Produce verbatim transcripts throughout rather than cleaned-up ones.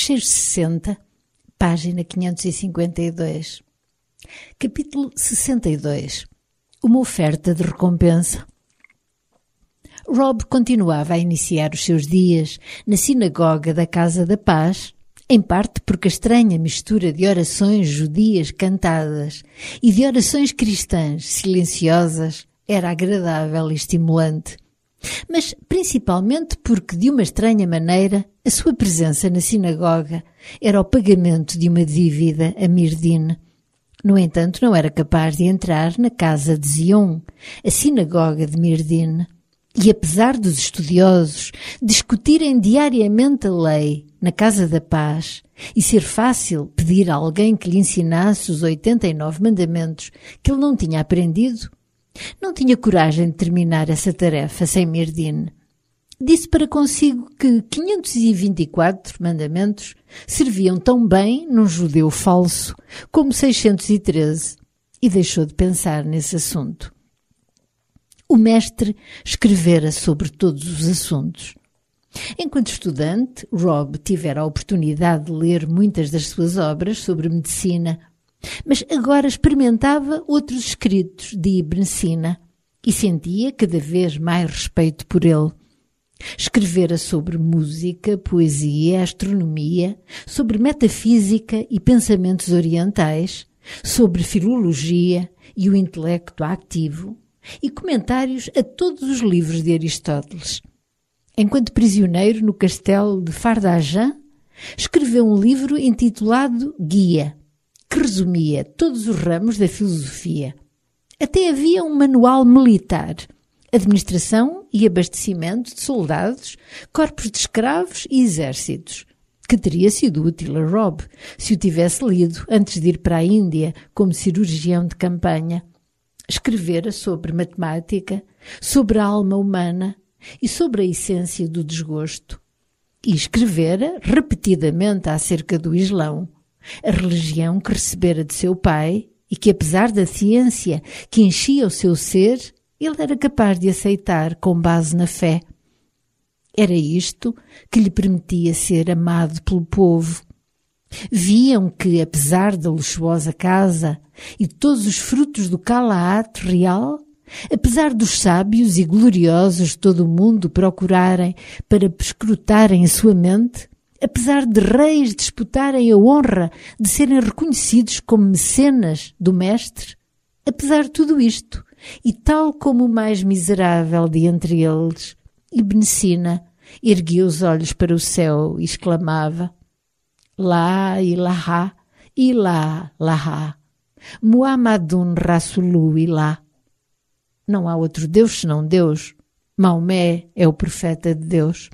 Exercício sessenta, página quinhentos e cinquenta e dois. Capítulo sessenta e dois. Uma oferta de recompensa. Rob continuava a iniciar os seus dias na sinagoga da Casa da Paz, em parte porque a estranha mistura de orações judias cantadas e de orações cristãs silenciosas era agradável e estimulante, mas principalmente porque, de uma estranha maneira, a sua presença na sinagoga era o pagamento de uma dívida a Mirdin. No entanto, não era capaz de entrar na casa de Zion, a sinagoga de Mirdin. E apesar dos estudiosos discutirem diariamente a lei na Casa da Paz e ser fácil pedir a alguém que lhe ensinasse os oitenta e nove mandamentos que ele não tinha aprendido, não tinha coragem de terminar essa tarefa sem Mirdin. Disse para consigo que quinhentos e vinte e quatro mandamentos serviam tão bem num judeu falso como seiscentos e treze e deixou de pensar nesse assunto. O mestre escrevera sobre todos os assuntos. Enquanto estudante, Rob tivera a oportunidade de ler muitas das suas obras sobre medicina, mas agora experimentava outros escritos de Ibn Sina e sentia cada vez mais respeito por ele. Escrevera sobre música, poesia, astronomia, sobre metafísica e pensamentos orientais, sobre filologia e o intelecto ativo, e comentários a todos os livros de Aristóteles. Enquanto prisioneiro no castelo de Fardajan, escreveu um livro intitulado Guia, que resumia todos os ramos da filosofia. Até havia um manual militar, administração e abastecimento de soldados, corpos de escravos e exércitos, que teria sido útil a Rob se o tivesse lido antes de ir para a Índia como cirurgião de campanha. Escrevera sobre matemática, sobre a alma humana e sobre a essência do desgosto. E escrevera repetidamente acerca do Islão, a religião que recebera de seu pai e que, apesar da ciência que enchia o seu ser, ele era capaz de aceitar com base na fé. Era isto que lhe permitia ser amado pelo povo. Viam que, apesar da luxuosa casa e de todos os frutos do Calaat real, apesar dos sábios e gloriosos de todo o mundo procurarem para escrutarem a sua mente, apesar de reis disputarem a honra de serem reconhecidos como mecenas do mestre, apesar de tudo isto, e tal como o mais miserável de entre eles, Ibn Sina erguia os olhos para o céu e exclamava: La ilaha illa Allah, Muhammadun Rasulullah. Não há outro Deus senão Deus. Maomé é o profeta de Deus.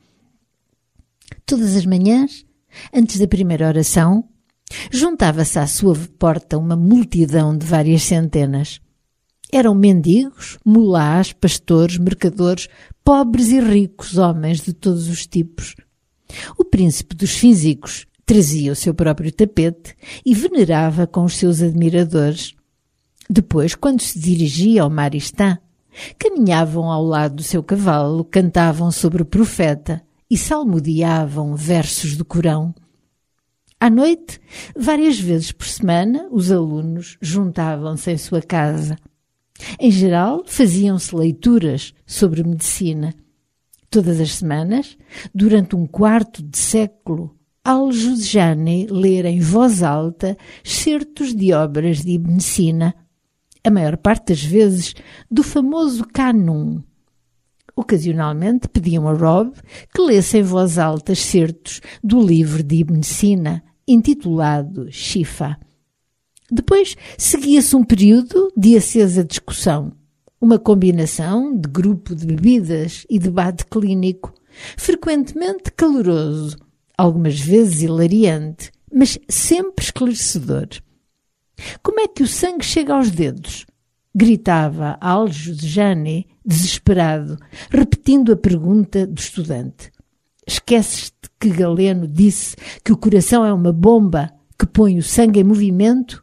Todas as manhãs, antes da primeira oração, juntava-se à sua porta uma multidão de várias centenas. Eram mendigos, mulás, pastores, mercadores, pobres e ricos homens de todos os tipos. O príncipe dos físicos trazia o seu próprio tapete e venerava com os seus admiradores. Depois, quando se dirigia ao Maristã, caminhavam ao lado do seu cavalo, cantavam sobre o profeta e salmodiavam versos do Corão. À noite, várias vezes por semana, os alunos juntavam-se em sua casa. Em geral, faziam-se leituras sobre medicina. Todas as semanas, durante um quarto de século, Al-Juzjani lera em voz alta certos de obras de Ibn Sina, a maior parte das vezes do famoso Qanun. Ocasionalmente pediam a Rob que lesse em voz alta certos do livro de Ibn Sina, intitulado Shifa. Depois seguia-se um período de acesa discussão, uma combinação de grupo de bebidas e debate clínico, frequentemente caloroso, algumas vezes hilariante, mas sempre esclarecedor. Como é que o sangue chega aos dedos? Gritava Al-Juzjani, desesperado, repetindo a pergunta do estudante. Esqueces-te que Galeno disse que o coração é uma bomba que põe o sangue em movimento?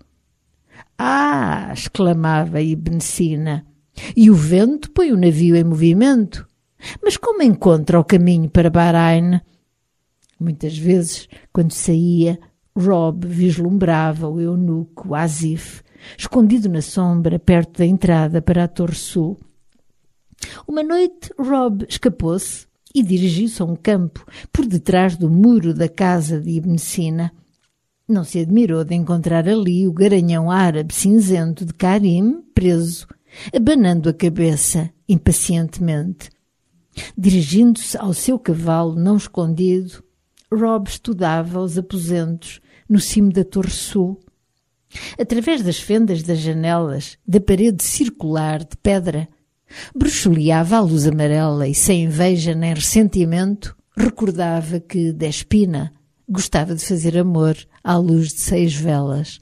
Ah! Exclamava Ibn Sina. E o vento põe o navio em movimento? Mas como encontra o caminho para Bahrein? Muitas vezes, quando saía, Rob vislumbrava o eunuco Asif, escondido na sombra perto da entrada para a Torre Sul. Uma noite, Rob escapou-se e dirigiu-se a um campo por detrás do muro da casa de Ibn Sina. Não se admirou de encontrar ali o garanhão árabe cinzento de Karim preso, abanando a cabeça impacientemente. Dirigindo-se ao seu cavalo não escondido, Rob estudava os aposentos no cimo da Torre Sul. Através das fendas das janelas da parede circular de pedra, bruxuleava a luz amarela e, sem inveja nem ressentimento, recordava que Despina gostava de fazer amor à luz de seis velas.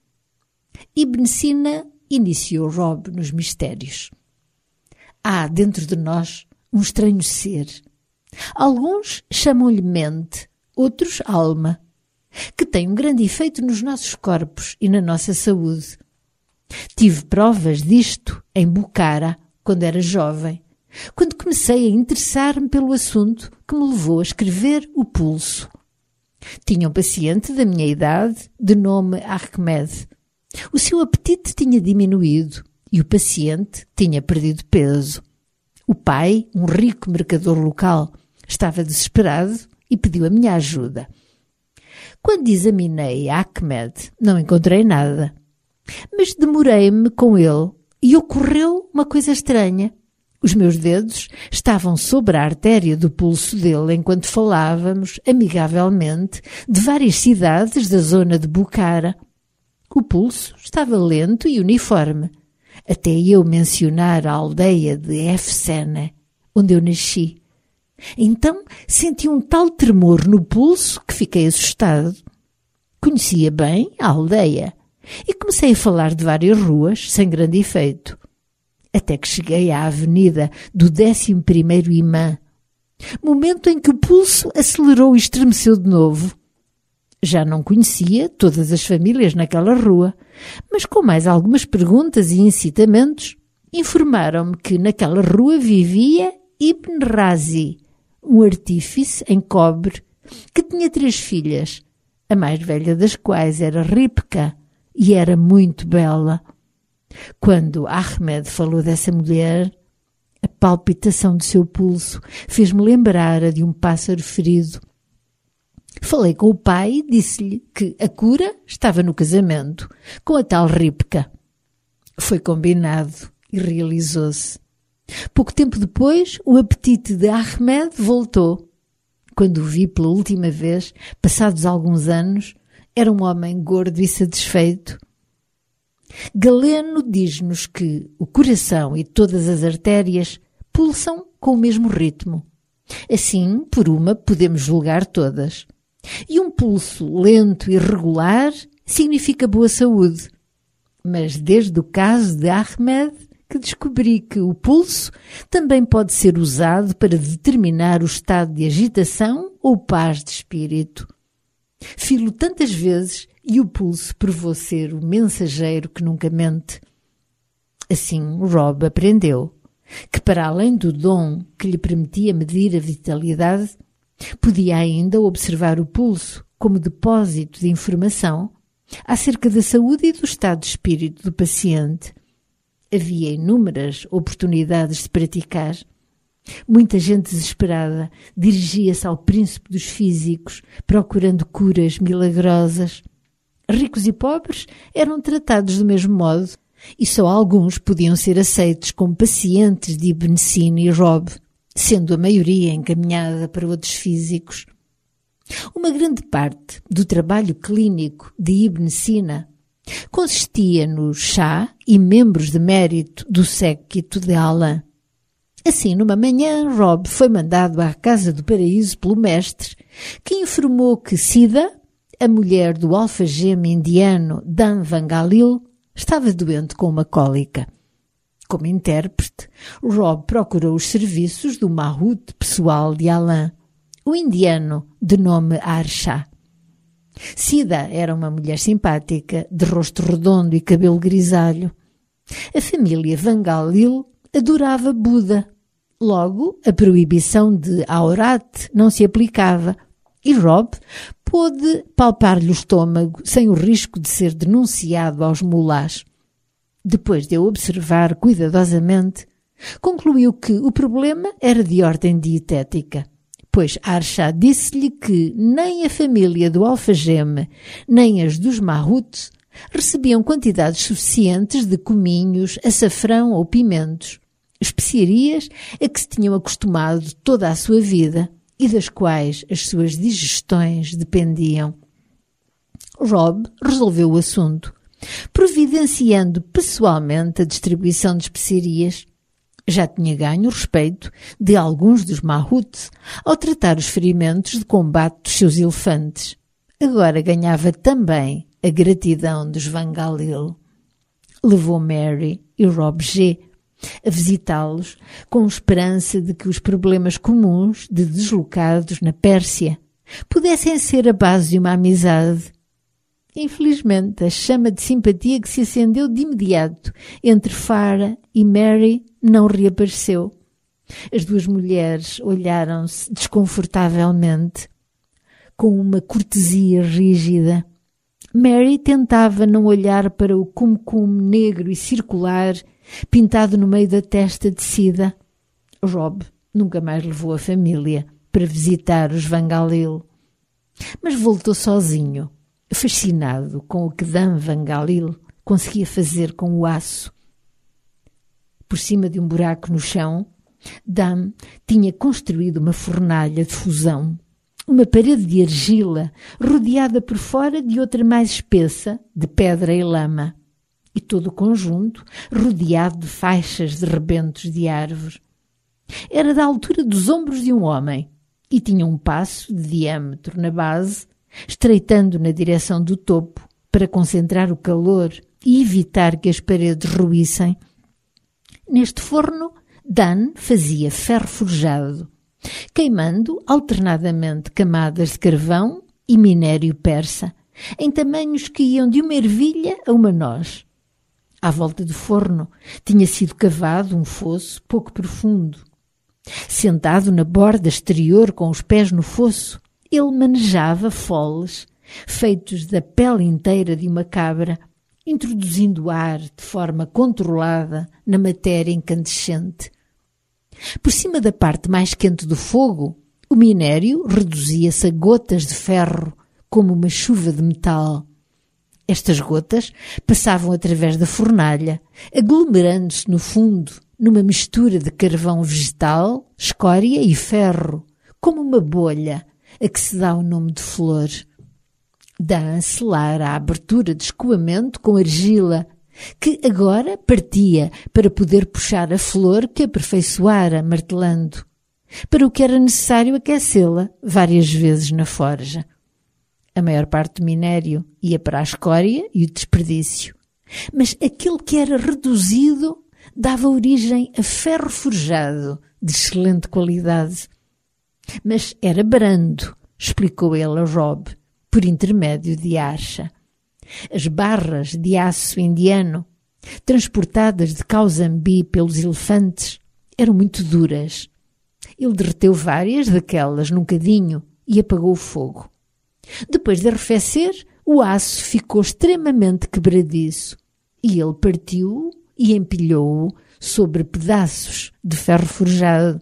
Ibn Sina iniciou Rob nos mistérios. Há dentro de nós um estranho ser. Alguns chamam-lhe mente, outros alma, que tem um grande efeito nos nossos corpos e na nossa saúde. Tive provas disto em Bukhara, quando era jovem, quando comecei a interessar-me pelo assunto que me levou a escrever O Pulso. Tinha um paciente da minha idade, de nome Ahmed. O seu apetite tinha diminuído e o paciente tinha perdido peso. O pai, um rico mercador local, estava desesperado e pediu a minha ajuda. Quando examinei Ahmed, não encontrei nada, mas demorei-me com ele e ocorreu uma coisa estranha. Os meus dedos estavam sobre a artéria do pulso dele enquanto falávamos amigavelmente de várias cidades da zona de Bukhara. O pulso estava lento e uniforme, até eu mencionar a aldeia de Efsene, onde eu nasci. Então senti um tal tremor no pulso que fiquei assustado. Conhecia bem a aldeia e comecei a falar de várias ruas sem grande efeito. Até que cheguei à avenida do décimo primeiro imã, momento em que o pulso acelerou e estremeceu de novo. Já não conhecia todas as famílias naquela rua, mas com mais algumas perguntas e incitamentos, informaram-me que naquela rua vivia Ibn Razi, um artífice em cobre, que tinha três filhas, a mais velha das quais era Ripka e era muito bela. Quando Ahmed falou dessa mulher, a palpitação do seu pulso fez-me lembrar a de um pássaro ferido. Falei com o pai e disse-lhe que a cura estava no casamento, com a tal Ripka. Foi combinado e realizou-se. Pouco tempo depois, o apetite de Ahmed voltou. Quando o vi pela última vez, passados alguns anos, era um homem gordo e satisfeito. Galeno diz-nos que o coração e todas as artérias pulsam com o mesmo ritmo. Assim, por uma, podemos julgar todas. E um pulso lento e regular significa boa saúde. Mas desde o caso de Ahmed que descobri que o pulso também pode ser usado para determinar o estado de agitação ou paz de espírito. Filo tantas vezes e o pulso provou ser o mensageiro que nunca mente. Assim, Rob aprendeu que, para além do dom que lhe permitia medir a vitalidade, podia ainda observar o pulso como depósito de informação acerca da saúde e do estado de espírito do paciente. Havia inúmeras oportunidades de praticar. Muita gente desesperada dirigia-se ao príncipe dos físicos, procurando curas milagrosas. Ricos e pobres eram tratados do mesmo modo, e só alguns podiam ser aceitos como pacientes de Ibn Sina e Rob, sendo a maioria encaminhada para outros físicos. Uma grande parte do trabalho clínico de Ibn Sina consistia no chá e membros de mérito do séquito de Alã. Assim, numa manhã, Rob foi mandado à casa do paraíso pelo mestre, que informou que Sida, a mulher do alfageme indiano Dan Vangalil, estava doente com uma cólica. Como intérprete, Rob procurou os serviços do mahut pessoal de Alã, o indiano de nome Arshá. Sida era uma mulher simpática, de rosto redondo e cabelo grisalho. A família Vangalil adorava Buda. Logo, a proibição de Aurat não se aplicava E Rob pôde palpar-lhe o estômago sem o risco de ser denunciado aos mulás. Depois de a observar cuidadosamente, concluiu que o problema era de ordem dietética, pois Arshad disse-lhe que nem a família do alfageme, nem as dos Mahut recebiam quantidades suficientes de cominhos, açafrão ou pimentos, especiarias a que se tinham acostumado toda a sua vida e das quais as suas digestões dependiam. Rob resolveu o assunto, providenciando pessoalmente a distribuição de especiarias. Já tinha ganho o respeito de alguns dos Mahut ao tratar os ferimentos de combate dos seus elefantes. Agora ganhava também a gratidão dos Vangalil. Levou Mary e Rob G a visitá-los com esperança de que os problemas comuns de deslocados na Pérsia pudessem ser a base de uma amizade. Infelizmente, a chama de simpatia que se acendeu de imediato entre Farah e Mary não reapareceu. As duas mulheres olharam-se desconfortavelmente, com uma cortesia rígida. Mary tentava não olhar para o cum-cum negro e circular pintado no meio da testa de Sida. Rob nunca mais levou a família para visitar os Vangalil, mas voltou sozinho, fascinado com o que Dan Vangalil conseguia fazer com o aço. Por cima de um buraco no chão, Dan tinha construído uma fornalha de fusão, uma parede de argila rodeada por fora de outra mais espessa, de pedra e lama, e todo o conjunto rodeado de faixas de rebentos de árvore. Era da altura dos ombros de um homem e tinha um passo de diâmetro na base, estreitando na direção do topo para concentrar o calor e evitar que as paredes ruíssem. Neste forno, Dan fazia ferro forjado, queimando alternadamente camadas de carvão e minério persa, em tamanhos que iam de uma ervilha a uma noz. À volta do forno tinha sido cavado um fosso pouco profundo. Sentado na borda exterior com os pés no fosso, ele manejava foles feitos da pele inteira de uma cabra, introduzindo ar de forma controlada na matéria incandescente. Por cima da parte mais quente do fogo, o minério reduzia-se a gotas de ferro, como uma chuva de metal. Estas gotas passavam através da fornalha, aglomerando-se no fundo, numa mistura de carvão vegetal, escória e ferro, como uma bolha, a que se dá o nome de flor. Dan a selar a abertura de escoamento com argila, que agora partia para poder puxar a flor que aperfeiçoara martelando, para o que era necessário aquecê-la várias vezes na forja. A maior parte do minério ia para a escória e o desperdício, mas aquele que era reduzido dava origem a ferro forjado de excelente qualidade. Mas era brando, explicou ele a Rob, por intermédio de Arsha. As barras de aço indiano, transportadas de Kaushambi pelos elefantes, eram muito duras. Ele derreteu várias daquelas num cadinho e apagou o fogo. Depois de arrefecer, o aço ficou extremamente quebradiço e ele partiu-o e empilhou-o sobre pedaços de ferro forjado.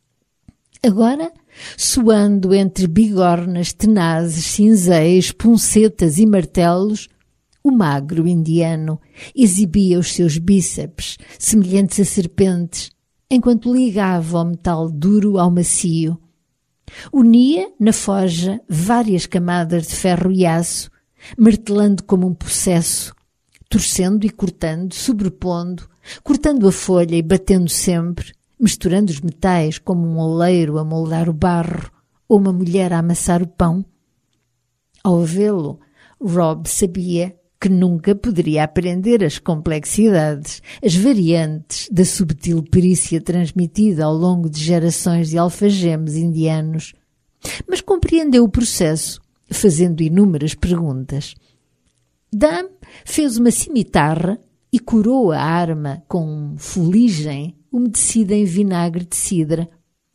Agora, suando entre bigornas, tenazes, cinzéis, puncetas e martelos, o magro indiano exibia os seus bíceps, semelhantes a serpentes, enquanto ligava o metal duro ao macio. Unia na forja várias camadas de ferro e aço, martelando como um possesso, torcendo e cortando, sobrepondo, cortando a folha e batendo sempre, misturando os metais como um oleiro a moldar o barro ou uma mulher a amassar o pão. Ao vê-lo, Rob sabia que nunca poderia aprender as complexidades, as variantes da subtil perícia transmitida ao longo de gerações de alfagemes indianos, mas compreendeu o processo, fazendo inúmeras perguntas. Dan fez uma cimitarra e curou a arma com fuligem umedecida em vinagre de cidra.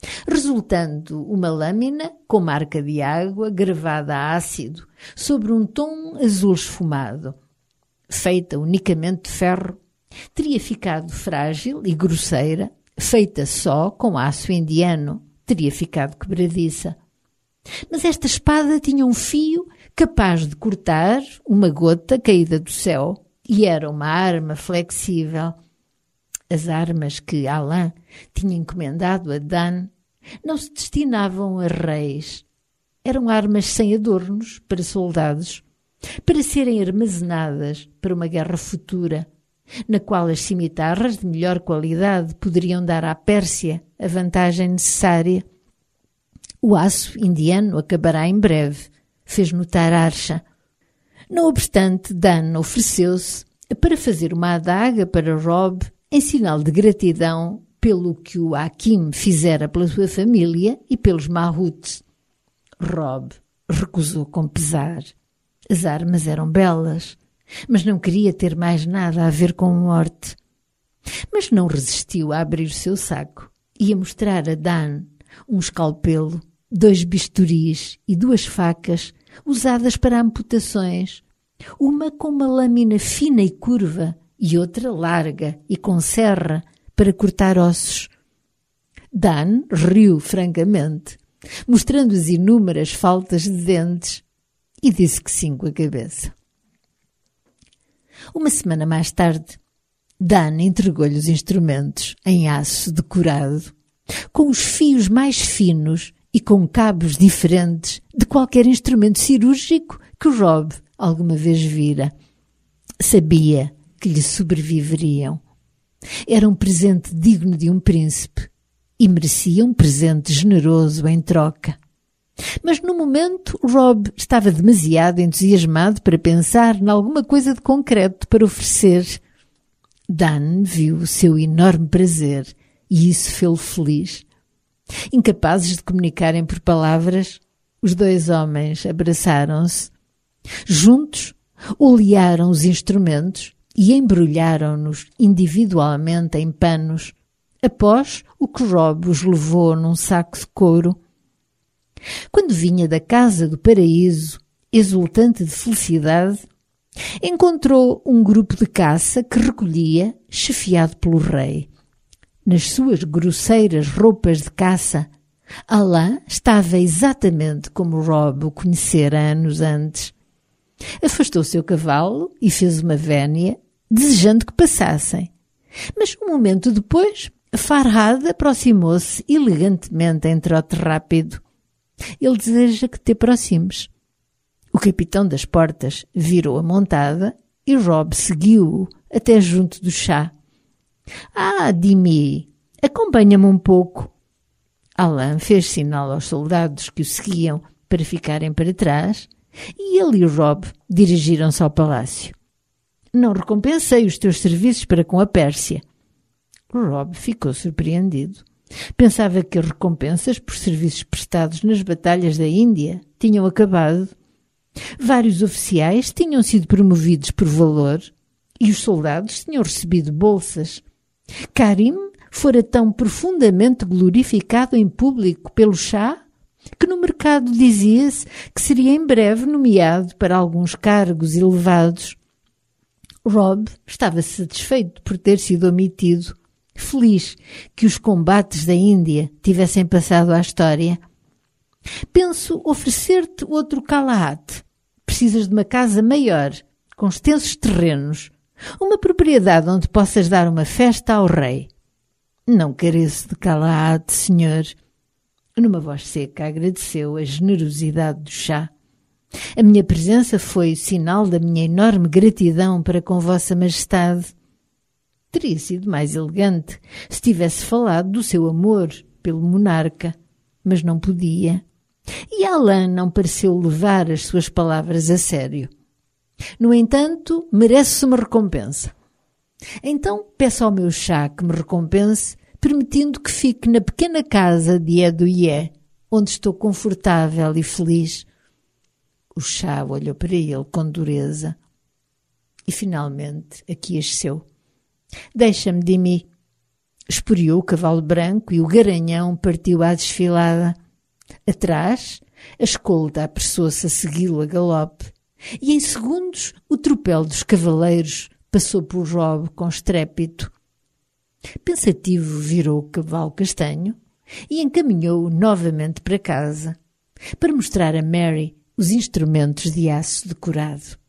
resultando uma lâmina com marca de água gravada a ácido sobre um tom azul esfumado. Feita unicamente de ferro, teria ficado frágil e grosseira. Feita só com aço indiano, teria ficado quebradiça. Mas esta espada tinha um fio capaz de cortar uma gota caída do céu e era uma arma flexível. As armas que Alain tinha encomendado a Dan não se destinavam a reis. Eram armas sem adornos para soldados, para serem armazenadas para uma guerra futura, na qual as cimitarras de melhor qualidade poderiam dar à Pérsia a vantagem necessária. O aço indiano acabará em breve, fez notar Archa. Não obstante, Dan ofereceu-se para fazer uma adaga para Rob em sinal de gratidão pelo que o Hakim fizera pela sua família e pelos Mahouts. Rob recusou com pesar. As armas eram belas, mas não queria ter mais nada a ver com morte. Mas não resistiu a abrir o seu saco e a mostrar a Dan um escalpelo, dois bisturis e duas facas usadas para amputações, uma com uma lâmina fina e curva e outra larga e com serra para cortar ossos. Dan riu francamente, mostrando as inúmeras faltas de dentes, e disse que sim com a cabeça. Uma semana mais tarde, Dan entregou-lhe os instrumentos em aço decorado, com os fios mais finos e com cabos diferentes de qualquer instrumento cirúrgico que Rob alguma vez vira. Sabia que lhe sobreviveriam. Era um presente digno de um príncipe e merecia um presente generoso em troca. Mas no momento Rob estava demasiado entusiasmado para pensar em alguma coisa de concreto para oferecer. Dan viu o seu enorme prazer e isso fê-lo feliz. Incapazes de comunicarem por palavras, os dois homens abraçaram-se. Juntos, olearam os instrumentos e embrulharam-nos individualmente em panos, após o que Rob os levou num saco de couro. Quando vinha da casa do paraíso, exultante de felicidade, encontrou um grupo de caça que recolhia, chefiado pelo rei. Nas suas grosseiras roupas de caça, Alain estava exatamente como Rob o conhecera anos antes. Afastou seu cavalo e fez uma vénia, desejando que passassem. Mas um momento depois, Farhad aproximou-se elegantemente em trote rápido. Ele deseja que te aproximes. O capitão das portas virou a montada e Rob seguiu-o até junto do chá. Ah, Dimi, acompanha-me um pouco. Alain fez sinal aos soldados que o seguiam para ficarem para trás e ele e Rob dirigiram-se ao palácio. Não recompensei os teus serviços para com a Pérsia. Rob ficou surpreendido. Pensava que as recompensas por serviços prestados nas batalhas da Índia tinham acabado. Vários oficiais tinham sido promovidos por valor e os soldados tinham recebido bolsas. Karim fora tão profundamente glorificado em público pelo chá que no mercado dizia-se que seria em breve nomeado para alguns cargos elevados. Rob estava satisfeito por ter sido omitido, feliz que os combates da Índia tivessem passado à história. Penso oferecer-te outro Kalat. Precisas de uma casa maior, com extensos terrenos, uma propriedade onde possas dar uma festa ao rei. Não careço de Kalat, senhor. Numa voz seca agradeceu a generosidade do chá. A minha presença foi sinal da minha enorme gratidão para com vossa majestade. Teria sido mais elegante se tivesse falado do seu amor pelo monarca, mas não podia. E Alain não pareceu levar as suas palavras a sério. No entanto, merece uma recompensa. Então peço ao meu chá que me recompense, permitindo que fique na pequena casa de Edouié, onde estou confortável e feliz. O chá olhou para ele com dureza e finalmente aquiesceu. Deixa-me, Dimi. esporeou o cavalo branco e o garanhão partiu à desfilada. Atrás, a escolta apressou-se a segui-lo a galope, e em segundos o tropel dos cavaleiros passou por Rob com estrépito. Pensativo virou o cavalo castanho e encaminhou-o novamente para casa, para mostrar a Mary os instrumentos de aço decorado.